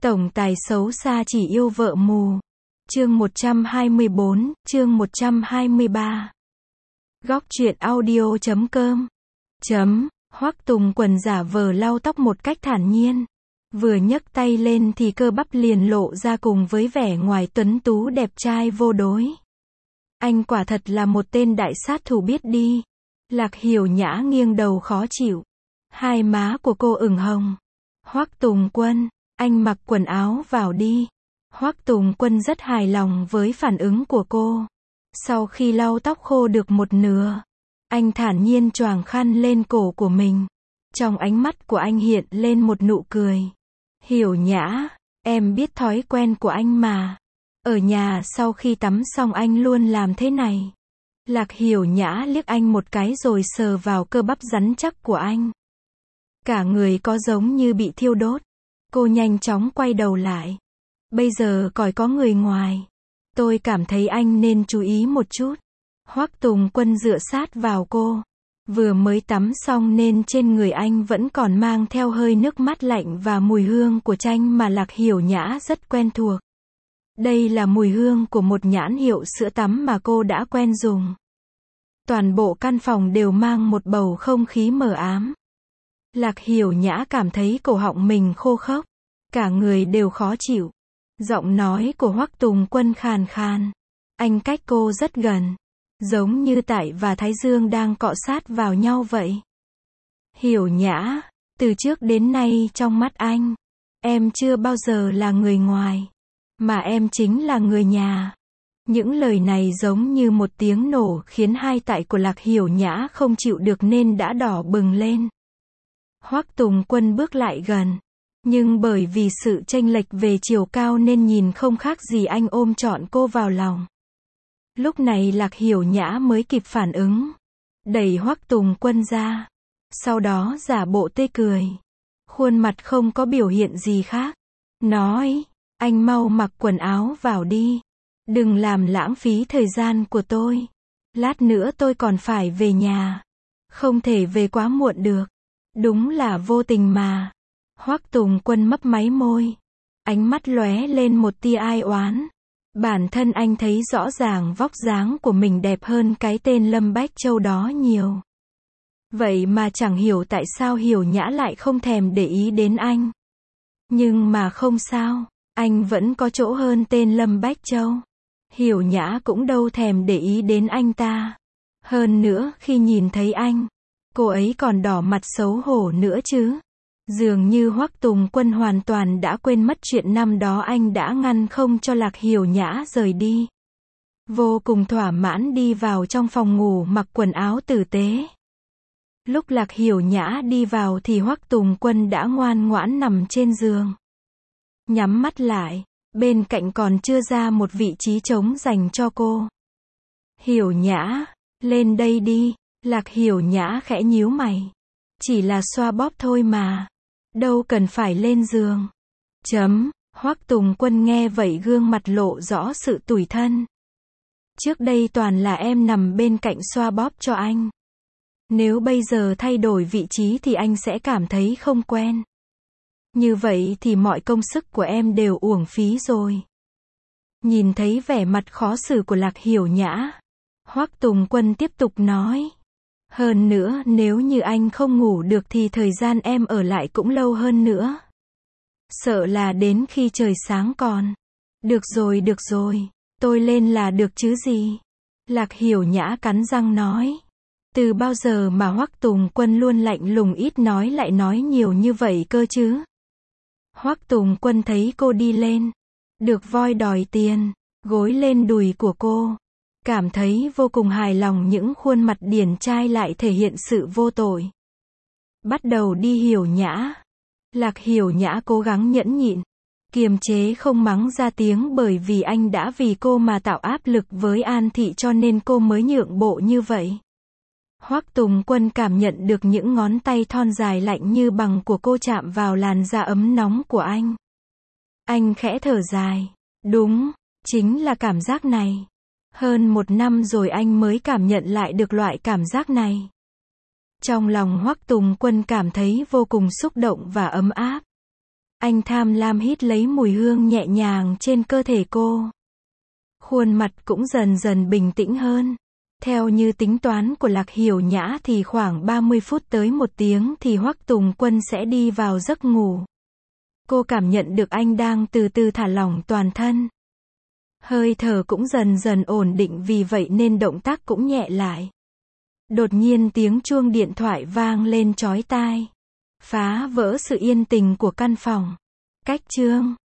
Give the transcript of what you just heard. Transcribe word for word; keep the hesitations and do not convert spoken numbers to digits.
Tổng tài xấu xa chỉ yêu vợ mù. Chương một trăm hai mươi bốn, chương một trăm hai mươi ba. Góc truyện audio chấm com. Chấm, Hoắc Tùng Quần giả vờ lau tóc một cách thản nhiên. Vừa nhấc tay lên thì cơ bắp liền lộ ra cùng với vẻ ngoài tuấn tú đẹp trai vô đối. Anh quả thật là một tên đại sát thủ biết đi. Lạc Hiểu Nhã nghiêng đầu khó chịu. Hai má của cô ửng hồng. Hoắc Tùng Quân, anh mặc quần áo vào đi. Hoắc Tùng Quân rất hài lòng với phản ứng của cô. Sau khi lau tóc khô được một nửa, anh thản nhiên choàng khăn lên cổ của mình. Trong ánh mắt của anh hiện lên một nụ cười. Hiểu Nhã, em biết thói quen của anh mà. Ở nhà sau khi tắm xong anh luôn làm thế này. Lạc Hiểu Nhã liếc anh một cái rồi sờ vào cơ bắp rắn chắc của anh. Cả người có giống như bị thiêu đốt. Cô nhanh chóng quay đầu lại. Bây giờ còn có người ngoài. Tôi cảm thấy anh nên chú ý một chút. Hoắc Tùng Quân dựa sát vào cô. Vừa mới tắm xong nên trên người anh vẫn còn mang theo hơi nước mát lạnh và mùi hương của chanh mà Lạc Hiểu Nhã rất quen thuộc. Đây là mùi hương của một nhãn hiệu sữa tắm mà cô đã quen dùng. Toàn bộ căn phòng đều mang một bầu không khí mờ ám. Lạc Hiểu Nhã cảm thấy cổ họng mình khô khốc. Cả người đều khó chịu. Giọng nói của Hoắc Tùng Quân khàn khàn. Anh cách cô rất gần. Giống như tại và Thái Dương đang cọ sát vào nhau vậy. Hiểu Nhã, từ trước đến nay trong mắt anh, em chưa bao giờ là người ngoài. Mà em chính là người nhà. Những lời này giống như một tiếng nổ khiến hai tại của Lạc Hiểu Nhã không chịu được nên đã đỏ bừng lên. Hoắc Tùng Quân bước lại gần. Nhưng bởi vì sự chênh lệch về chiều cao nên nhìn không khác gì anh ôm trọn cô vào lòng. Lúc này Lạc Hiểu Nhã mới kịp phản ứng. Đẩy Hoắc Tùng Quân ra. Sau đó giả bộ tươi cười. Khuôn mặt không có biểu hiện gì khác. Nói, anh mau mặc quần áo vào đi. Đừng làm lãng phí thời gian của tôi. Lát nữa tôi còn phải về nhà. Không thể về quá muộn được. Đúng là vô tình mà. Hoắc Tùng Quân mấp máy môi. Ánh mắt lóe lên một tia ai oán. Bản thân anh thấy rõ ràng vóc dáng của mình đẹp hơn cái tên Lâm Bách Châu đó nhiều. Vậy mà chẳng hiểu tại sao Hiểu Nhã lại không thèm để ý đến anh. Nhưng mà không sao, anh vẫn có chỗ hơn tên Lâm Bách Châu. Hiểu Nhã cũng đâu thèm để ý đến anh ta. Hơn nữa khi nhìn thấy anh, cô ấy còn đỏ mặt xấu hổ nữa chứ. Dường như Hoắc Tùng Quân hoàn toàn đã quên mất chuyện năm đó anh đã ngăn không cho Lạc Hiểu Nhã rời đi. Vô cùng thỏa mãn đi vào trong phòng ngủ mặc quần áo tử tế. Lúc Lạc Hiểu Nhã đi vào thì Hoắc Tùng Quân đã ngoan ngoãn nằm trên giường. Nhắm mắt lại, bên cạnh còn chưa ra một vị trí trống dành cho cô. Hiểu Nhã, lên đây đi. Lạc Hiểu Nhã khẽ nhíu mày. Chỉ là xoa bóp thôi mà. Đâu cần phải lên giường. Chấm, Hoắc Tùng Quân nghe vậy gương mặt lộ rõ sự tủi thân. Trước đây toàn là em nằm bên cạnh xoa bóp cho anh. Nếu bây giờ thay đổi vị trí thì anh sẽ cảm thấy không quen. Như vậy thì mọi công sức của em đều uổng phí rồi. Nhìn thấy vẻ mặt khó xử của Lạc Hiểu Nhã, Hoắc Tùng Quân tiếp tục nói. Hơn nữa nếu như anh không ngủ được thì thời gian em ở lại cũng lâu hơn nữa. Sợ là đến khi trời sáng còn. Được rồi được rồi, tôi lên là được chứ gì. Lạc Hiểu Nhã cắn răng nói. Từ bao giờ mà Hoắc Tùng Quân luôn lạnh lùng ít nói lại nói nhiều như vậy cơ chứ. Hoắc Tùng Quân thấy cô đi lên. Được voi đòi tiền, gối lên đùi của cô. Cảm thấy vô cùng hài lòng những khuôn mặt điển trai lại thể hiện sự vô tội. Bắt đầu đi Hiểu Nhã. Lạc Hiểu Nhã cố gắng nhẫn nhịn. Kiềm chế không mắng ra tiếng bởi vì anh đã vì cô mà tạo áp lực với An Thị cho nên cô mới nhượng bộ như vậy. Hoắc Tùng Quân cảm nhận được những ngón tay thon dài lạnh như bằng của cô chạm vào làn da ấm nóng của anh. Anh khẽ thở dài. Đúng, chính là cảm giác này. Hơn một năm rồi anh mới cảm nhận lại được loại cảm giác này. Trong lòng Hoắc Tùng Quân cảm thấy vô cùng xúc động và ấm áp. Anh tham lam hít lấy mùi hương nhẹ nhàng trên cơ thể cô. Khuôn mặt cũng dần dần bình tĩnh hơn. Theo như tính toán của Lạc Hiểu Nhã thì khoảng ba mươi phút tới một tiếng thì Hoắc Tùng Quân sẽ đi vào giấc ngủ. Cô cảm nhận được anh đang từ từ thả lỏng toàn thân. Hơi thở cũng dần dần ổn định, vì vậy nên động tác cũng nhẹ lại. Đột nhiên tiếng chuông điện thoại vang lên chói tai, phá vỡ sự yên tĩnh của căn phòng. Cách chương